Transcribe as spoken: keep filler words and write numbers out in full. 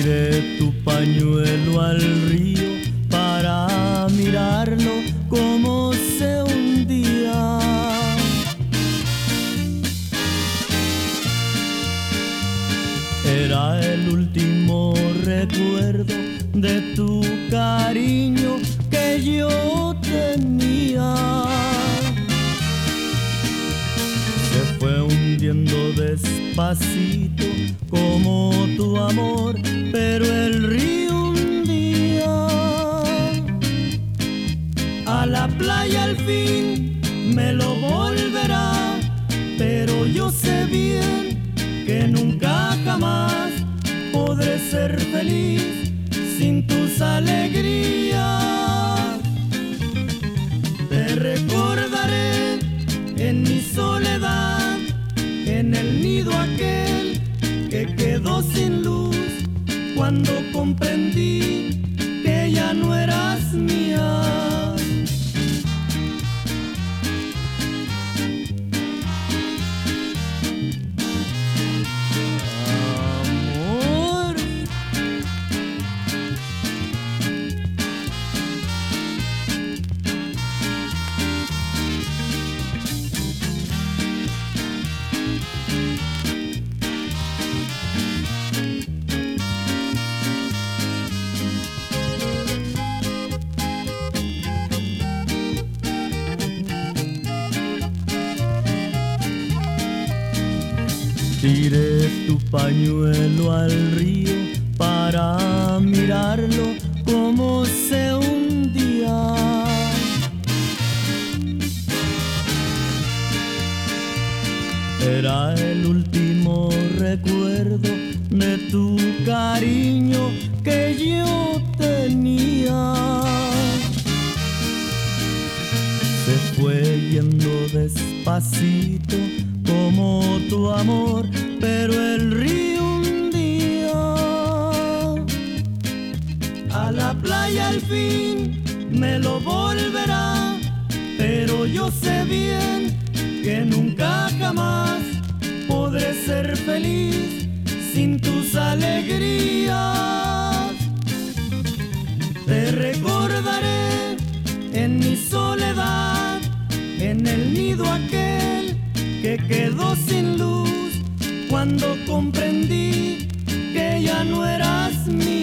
Tiré tu pañuelo al río para mirarlo como se hundía. Era el último recuerdo de tu cariño que yo tenía. Se fue hundiendo despacito como tu amor, pero el río un día a la playa al fin me lo volverá. Pero yo sé bien que nunca jamás podré ser feliz sin tus alegrías. Te recordaré en mi soledad, en el nido aquel que quedó sin luz, cuando comprendí que ya no eras mía. Tiré tu pañuelo al río para mirarlo como se hundía. Era el último recuerdo de tu cariño que yo tenía. Se fue yendo despacito como tu amor, pero el río un día a la playa al fin me lo volverá. Pero yo sé bien que nunca jamás podré ser feliz sin tus alegrías. Te recordaré en mi soledad, en el nido aquel que quedó sin luz, cuando comprendí que ya no eras mía.